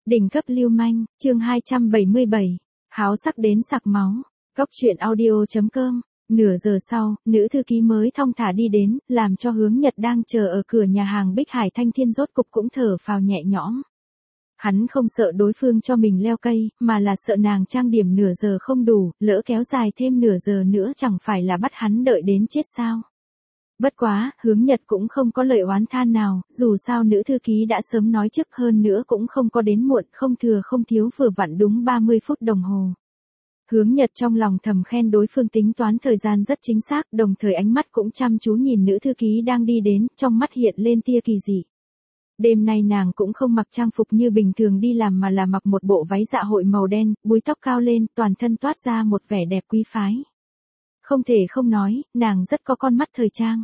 Đỉnh cấp lưu manh, chương 277. Háo sắc đến sặc máu. Góc truyện audio.com. Nửa giờ sau, nữ thư ký mới thong thả đi đến, làm cho Hướng Nhật đang chờ ở cửa nhà hàng Bích Hải Thanh Thiên rốt cục cũng thở phào nhẹ nhõm. Hắn không sợ đối phương cho mình leo cây, mà là sợ nàng trang điểm nửa giờ không đủ, lỡ kéo dài thêm nửa giờ nữa chẳng phải là bắt hắn đợi đến chết sao. Bất quá, Hướng Nhật cũng không có lời oán than nào, dù sao nữ thư ký đã sớm nói trước, hơn nữa cũng không có đến muộn, không thừa không thiếu, vừa vặn đúng 30 phút đồng hồ. Hướng Nhật trong lòng thầm khen đối phương tính toán thời gian rất chính xác, đồng thời ánh mắt cũng chăm chú nhìn nữ thư ký đang đi đến, trong mắt hiện lên tia kỳ dị. Đêm nay nàng cũng không mặc trang phục như bình thường đi làm mà là mặc một bộ váy dạ hội màu đen, búi tóc cao lên, toàn thân toát ra một vẻ đẹp quý phái. Không thể không nói, nàng rất có con mắt thời trang.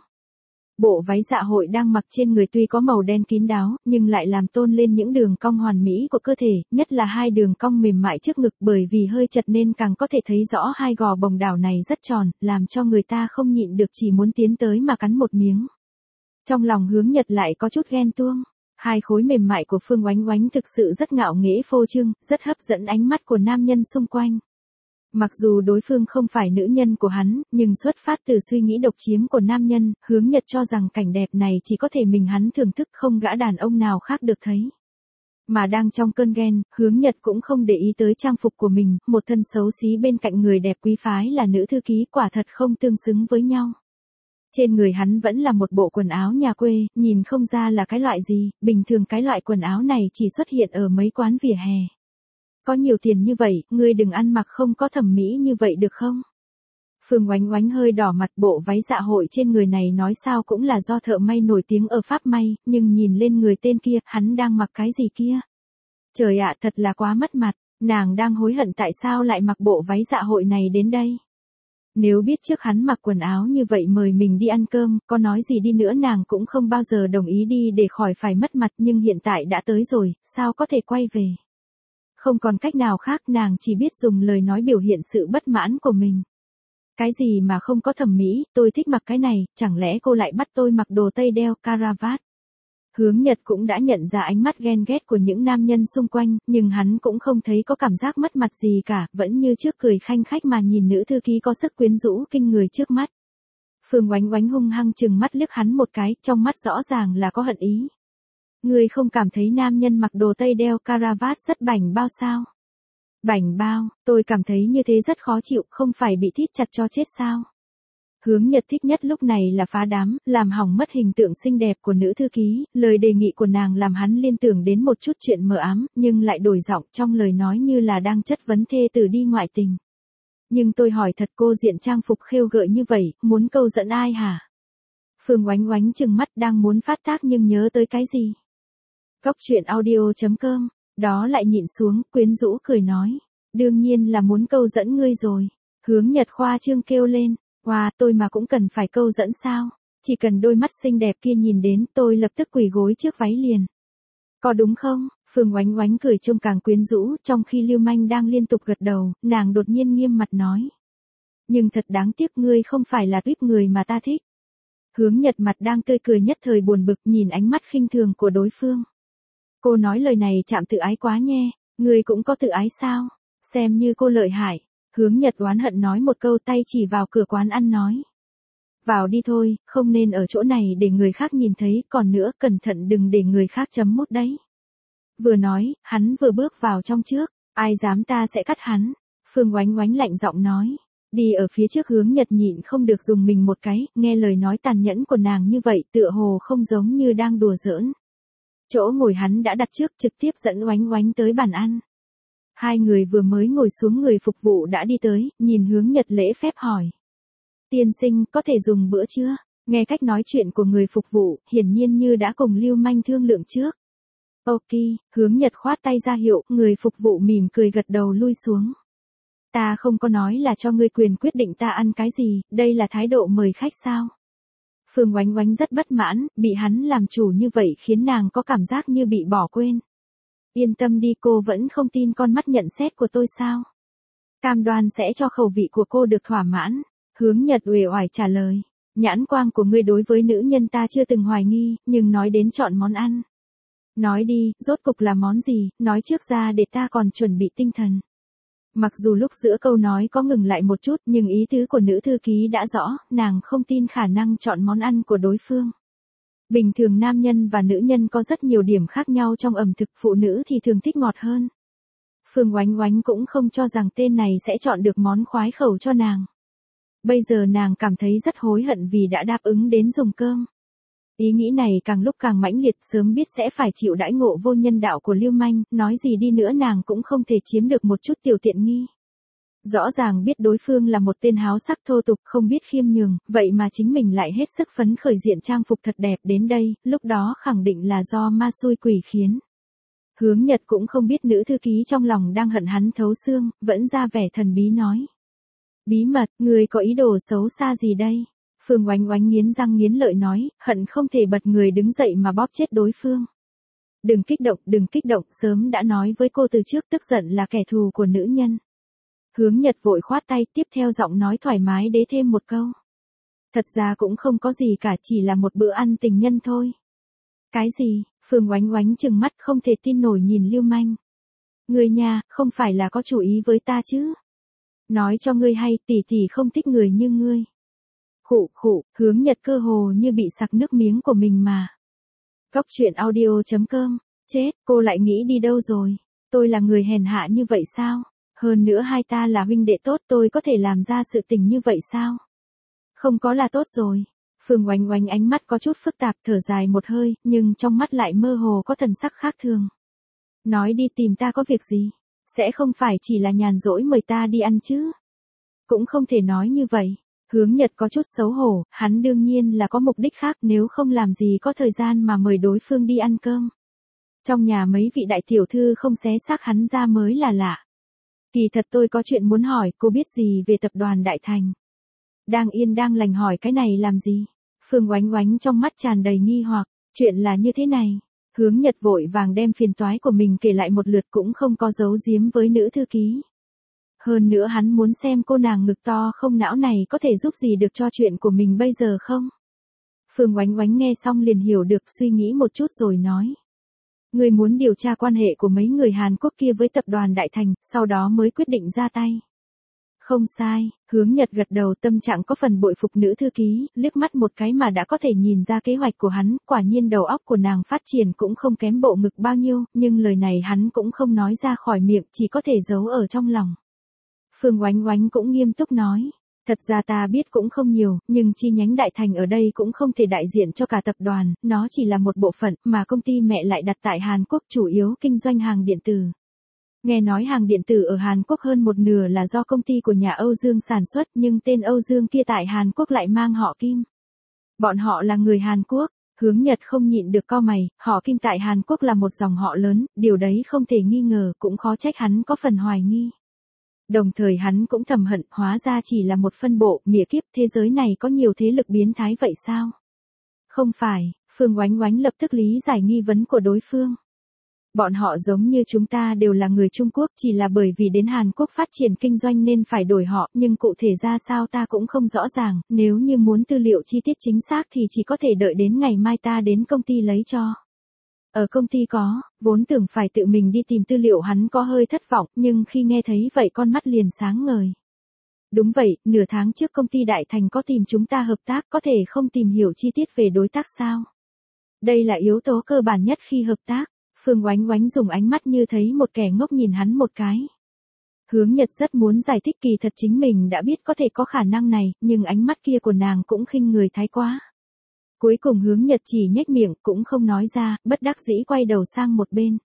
Bộ váy dạ hội đang mặc trên người tuy có màu đen kín đáo, nhưng lại làm tôn lên những đường cong hoàn mỹ của cơ thể, nhất là hai đường cong mềm mại trước ngực, bởi vì hơi chật nên càng có thể thấy rõ hai gò bồng đảo này rất tròn, làm cho người ta không nhịn được chỉ muốn tiến tới mà cắn một miếng. Trong lòng Hướng Nhật lại có chút ghen tuông. Hai khối mềm mại của Phương Oánh Oánh thực sự rất ngạo nghễ phô trương, rất hấp dẫn ánh mắt của nam nhân xung quanh. Mặc dù đối phương không phải nữ nhân của hắn, nhưng xuất phát từ suy nghĩ độc chiếm của nam nhân, Hướng Nhật cho rằng cảnh đẹp này chỉ có thể mình hắn thưởng thức, không gã đàn ông nào khác được thấy. Mà đang trong cơn ghen, Hướng Nhật cũng không để ý tới trang phục của mình, một thân xấu xí bên cạnh người đẹp quý phái là nữ thư ký, quả thật không tương xứng với nhau. Trên người hắn vẫn là một bộ quần áo nhà quê, nhìn không ra là cái loại gì, bình thường cái loại quần áo này chỉ xuất hiện ở mấy quán vỉa hè. Có nhiều tiền như vậy, ngươi đừng ăn mặc không có thẩm mỹ như vậy được không? Phương Oánh Oánh hơi đỏ mặt, bộ váy dạ hội trên người này nói sao cũng là do thợ may nổi tiếng ở Pháp may, nhưng nhìn lên người tên kia, hắn đang mặc cái gì kia? Trời ạ, thật là quá mất mặt, nàng đang hối hận tại sao lại mặc bộ váy dạ hội này đến đây. Nếu biết trước hắn mặc quần áo như vậy mời mình đi ăn cơm, có nói gì đi nữa nàng cũng không bao giờ đồng ý đi để khỏi phải mất mặt, nhưng hiện tại đã tới rồi, sao có thể quay về. Không còn cách nào khác, nàng chỉ biết dùng lời nói biểu hiện sự bất mãn của mình. Cái gì mà không có thẩm mỹ, tôi thích mặc cái này, chẳng lẽ cô lại bắt tôi mặc đồ tây đeo caravat. Hướng Nhật cũng đã nhận ra ánh mắt ghen ghét của những nam nhân xung quanh, nhưng hắn cũng không thấy có cảm giác mất mặt gì cả, vẫn như trước cười khanh khách mà nhìn nữ thư ký có sức quyến rũ kinh người trước mắt. Phương Oánh Oánh hung hăng chừng mắt liếc hắn một cái, trong mắt rõ ràng là có hận ý. Ngươi không cảm thấy nam nhân mặc đồ tây đeo caravat rất bảnh bao sao? Bảnh bao, tôi cảm thấy như thế rất khó chịu, không phải bị thít chặt cho chết sao? Hướng Nhật thích nhất lúc này là phá đám, làm hỏng mất hình tượng xinh đẹp của nữ thư ký, lời đề nghị của nàng làm hắn liên tưởng đến một chút chuyện mờ ám, nhưng lại đổi giọng trong lời nói như là đang chất vấn thê tử đi ngoại tình. Nhưng tôi hỏi thật, cô diện trang phục khêu gợi như vậy, muốn câu dẫn ai hả? Phương Oánh Oánh trừng mắt đang muốn phát tác nhưng nhớ tới cái gì? Góc truyện audio.com, đó lại nhịn xuống, quyến rũ cười nói. Đương nhiên là muốn câu dẫn ngươi rồi. Hướng Nhật khoa trương kêu lên. Wow, tôi mà cũng cần phải câu dẫn sao? Chỉ cần đôi mắt xinh đẹp kia nhìn đến, tôi lập tức quỳ gối trước váy liền. Có đúng không? Phương Oánh Oánh cười trông càng quyến rũ, trong khi Lưu Manh đang liên tục gật đầu, nàng đột nhiên nghiêm mặt nói. Nhưng thật đáng tiếc, ngươi không phải là tuýp người mà ta thích. Hướng Nhật mặt đang tươi cười nhất thời buồn bực, nhìn ánh mắt khinh thường của đối phương. Cô nói lời này chạm tự ái quá nhé, ngươi cũng có tự ái sao? Xem như cô lợi hại. Hướng Nhật oán hận nói một câu, tay chỉ vào cửa quán ăn nói. Vào đi thôi, không nên ở chỗ này để người khác nhìn thấy, còn nữa cẩn thận đừng để người khác chấm mút đấy. Vừa nói, hắn vừa bước vào trong trước, ai dám ta sẽ cắt hắn. Phương Oánh Oánh lạnh giọng nói. Đi ở phía trước Hướng Nhật nhịn không được dùng mình một cái, nghe lời nói tàn nhẫn của nàng như vậy tựa hồ không giống như đang đùa giỡn. Chỗ ngồi hắn đã đặt trước, trực tiếp dẫn Oánh Oánh tới bàn ăn. Hai người vừa mới ngồi xuống, người phục vụ đã đi tới, nhìn Hướng Nhật lễ phép hỏi. Tiên sinh, có thể dùng bữa chưa? Nghe cách nói chuyện của người phục vụ, hiển nhiên như đã cùng Lưu Manh thương lượng trước. Ok, Hướng Nhật khoát tay ra hiệu, người phục vụ mỉm cười gật đầu lui xuống. Ta không có nói là cho ngươi quyền quyết định ta ăn cái gì, đây là thái độ mời khách sao? Phương Oánh Oánh rất bất mãn, bị hắn làm chủ như vậy khiến nàng có cảm giác như bị bỏ quên. Yên tâm đi, cô vẫn không tin con mắt nhận xét của tôi sao? Cam đoan sẽ cho khẩu vị của cô được thỏa mãn. Hướng Nhật uể oải trả lời. Nhãn quang của ngươi đối với nữ nhân ta chưa từng hoài nghi, nhưng nói đến chọn món ăn. Nói đi, rốt cục là món gì, nói trước ra để ta còn chuẩn bị tinh thần. Mặc dù lúc giữa câu nói có ngừng lại một chút nhưng ý tứ của nữ thư ký đã rõ, nàng không tin khả năng chọn món ăn của đối phương. Bình thường nam nhân và nữ nhân có rất nhiều điểm khác nhau trong ẩm thực, phụ nữ thì thường thích ngọt hơn. Phương Oánh Oánh cũng không cho rằng tên này sẽ chọn được món khoái khẩu cho nàng. Bây giờ nàng cảm thấy rất hối hận vì đã đáp ứng đến dùng cơm. Ý nghĩ này càng lúc càng mãnh liệt, sớm biết sẽ phải chịu đãi ngộ vô nhân đạo của Lưu Manh, nói gì đi nữa nàng cũng không thể chiếm được một chút tiểu tiện nghi. Rõ ràng biết đối phương là một tên háo sắc thô tục không biết khiêm nhường, vậy mà chính mình lại hết sức phấn khởi diện trang phục thật đẹp đến đây, lúc đó khẳng định là do ma xui quỷ khiến. Hướng Nhật cũng không biết nữ thư ký trong lòng đang hận hắn thấu xương, vẫn ra vẻ thần bí nói. Bí mật, người có ý đồ xấu xa gì đây? Phương Oánh Oánh nghiến răng nghiến lợi nói, hận không thể bật người đứng dậy mà bóp chết đối phương. Đừng kích động, sớm đã nói với cô từ trước tức giận là kẻ thù của nữ nhân. Hướng Nhật vội khoát tay tiếp theo giọng nói thoải mái đế thêm một câu. Thật ra cũng không có gì cả, chỉ là một bữa ăn tình nhân thôi. Cái gì? Phương Oánh Oánh trừng mắt không thể tin nổi nhìn Lưu Manh. Người nhà, không phải là có chủ ý với ta chứ? Nói cho ngươi hay, tỷ tỷ không thích người như ngươi. Khụ, Hướng Nhật cơ hồ như bị sặc nước miếng của mình mà. Góc truyện audio.com, chết, cô lại nghĩ đi đâu rồi? Tôi là người hèn hạ như vậy sao? Hơn nữa hai ta là huynh đệ tốt, tôi có thể làm ra sự tình như vậy sao? Không có là tốt rồi. Phương Oánh Oánh ánh mắt có chút phức tạp, thở dài một hơi, nhưng trong mắt lại mơ hồ có thần sắc khác thường. Nói đi, tìm ta có việc gì? Sẽ không phải chỉ là nhàn rỗi mời ta đi ăn chứ? Cũng không thể nói như vậy. Hướng Nhật có chút xấu hổ, hắn đương nhiên là có mục đích khác, nếu không làm gì có thời gian mà mời đối phương đi ăn cơm. Trong nhà mấy vị đại tiểu thư không xé xác hắn ra mới là lạ. Kỳ thật tôi có chuyện muốn hỏi, cô biết gì về tập đoàn Đại Thành? Đang yên đang lành hỏi cái này làm gì? Phương Oánh Oánh trong mắt tràn đầy nghi hoặc, chuyện là như thế này. Hướng Nhật vội vàng đem phiền toái của mình kể lại một lượt, cũng không có giấu giếm với nữ thư ký. Hơn nữa hắn muốn xem cô nàng ngực to không não này có thể giúp gì được cho chuyện của mình bây giờ không? Phương Oánh Oánh nghe xong liền hiểu được, suy nghĩ một chút rồi nói. Người muốn điều tra quan hệ của mấy người Hàn Quốc kia với tập đoàn Đại Thành, sau đó mới quyết định ra tay. Không sai, Hướng Nhật gật đầu, tâm trạng có phần bội phục nữ thư ký, liếc mắt một cái mà đã có thể nhìn ra kế hoạch của hắn, quả nhiên đầu óc của nàng phát triển cũng không kém bộ ngực bao nhiêu, nhưng lời này hắn cũng không nói ra khỏi miệng, chỉ có thể giấu ở trong lòng. Phương Oánh Oánh cũng nghiêm túc nói. Thật ra ta biết cũng không nhiều, nhưng chi nhánh Đại Thành ở đây cũng không thể đại diện cho cả tập đoàn, nó chỉ là một bộ phận mà công ty mẹ lại đặt tại Hàn Quốc, chủ yếu kinh doanh hàng điện tử. Nghe nói hàng điện tử ở Hàn Quốc hơn một nửa là do công ty của nhà Âu Dương sản xuất, nhưng tên Âu Dương kia tại Hàn Quốc lại mang họ Kim. Bọn họ là người Hàn Quốc. Hướng Nhật không nhịn được cau mày, họ Kim tại Hàn Quốc là một dòng họ lớn, điều đấy không thể nghi ngờ, cũng khó trách hắn có phần hoài nghi. Đồng thời hắn cũng thầm hận, hóa ra chỉ là một phân bộ, mỉa kiếp, thế giới này có nhiều thế lực biến thái vậy sao? Không phải, Phương Oánh Oánh lập tức lý giải nghi vấn của đối phương. Bọn họ giống như chúng ta đều là người Trung Quốc, chỉ là bởi vì đến Hàn Quốc phát triển kinh doanh nên phải đổi họ, nhưng cụ thể ra sao ta cũng không rõ ràng, nếu như muốn tư liệu chi tiết chính xác thì chỉ có thể đợi đến ngày mai ta đến công ty lấy cho. Ở công ty có, vốn tưởng phải tự mình đi tìm tư liệu, hắn có hơi thất vọng, nhưng khi nghe thấy vậy con mắt liền sáng ngời. Đúng vậy, nửa tháng trước công ty Đại Thành có tìm chúng ta hợp tác, có thể không tìm hiểu chi tiết về đối tác sao? Đây là yếu tố cơ bản nhất khi hợp tác. Phương Oánh Oánh dùng ánh mắt như thấy một kẻ ngốc nhìn hắn một cái. Hướng Nhật rất muốn giải thích, kỳ thật chính mình đã biết có thể có khả năng này, nhưng ánh mắt kia của nàng cũng khinh người thái quá. Cuối cùng Hướng Nhật chỉ nhếch miệng, cũng không nói ra, bất đắc dĩ quay đầu sang một bên.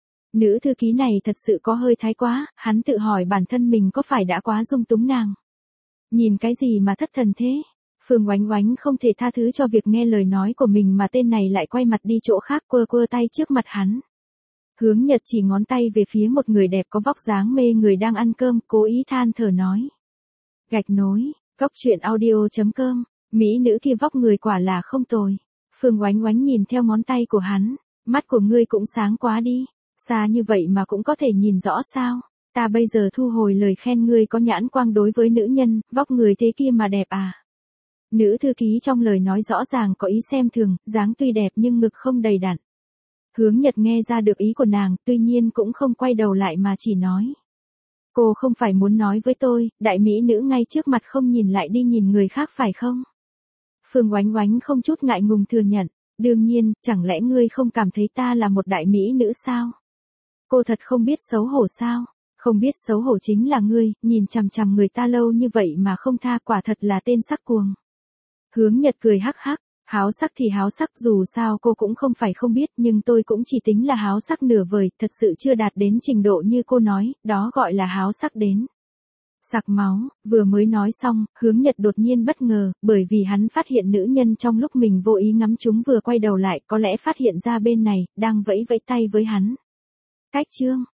Nữ thư ký này thật sự có hơi thái quá, hắn tự hỏi bản thân mình có phải đã quá dung túng nàng. Nhìn cái gì mà thất thần thế? Phương Oánh Oánh không thể tha thứ cho việc nghe lời nói của mình mà tên này lại quay mặt đi chỗ khác, quơ tay trước mặt hắn. Hướng Nhật chỉ ngón tay về phía một người đẹp có vóc dáng mê người đang ăn cơm, cố ý than thở nói. Gạch nối, góc truyện audio.com, mỹ nữ kia vóc người quả là không tồi. Phương Oánh Oánh nhìn theo ngón tay của hắn, mắt của ngươi cũng sáng quá đi, xa như vậy mà cũng có thể nhìn rõ sao? Ta bây giờ thu hồi lời khen, ngươi có nhãn quang đối với nữ nhân, vóc người thế kia mà đẹp à? Nữ thư ký trong lời nói rõ ràng có ý xem thường, dáng tuy đẹp nhưng ngực không đầy đặn. Hướng Nhật nghe ra được ý của nàng, tuy nhiên cũng không quay đầu lại mà chỉ nói. Cô không phải muốn nói với tôi, đại mỹ nữ ngay trước mặt không nhìn lại đi nhìn người khác phải không? Phương Oánh Oánh không chút ngại ngùng thừa nhận. Đương nhiên, chẳng lẽ ngươi không cảm thấy ta là một đại mỹ nữ sao? Cô thật không biết xấu hổ sao? Không biết xấu hổ chính là ngươi, nhìn chằm chằm người ta lâu như vậy mà không tha, quả thật là tên sắc cuồng. Hướng Nhật cười hắc hắc, háo sắc thì háo sắc, dù sao cô cũng không phải không biết, nhưng tôi cũng chỉ tính là háo sắc nửa vời, thật sự chưa đạt đến trình độ như cô nói, đó gọi là háo sắc đến sặc máu. Vừa mới nói xong, Hướng Nhật đột nhiên bất ngờ, bởi vì hắn phát hiện nữ nhân trong lúc mình vô ý ngắm chúng vừa quay đầu lại, có lẽ phát hiện ra bên này, đang vẫy vẫy tay với hắn. Cách chương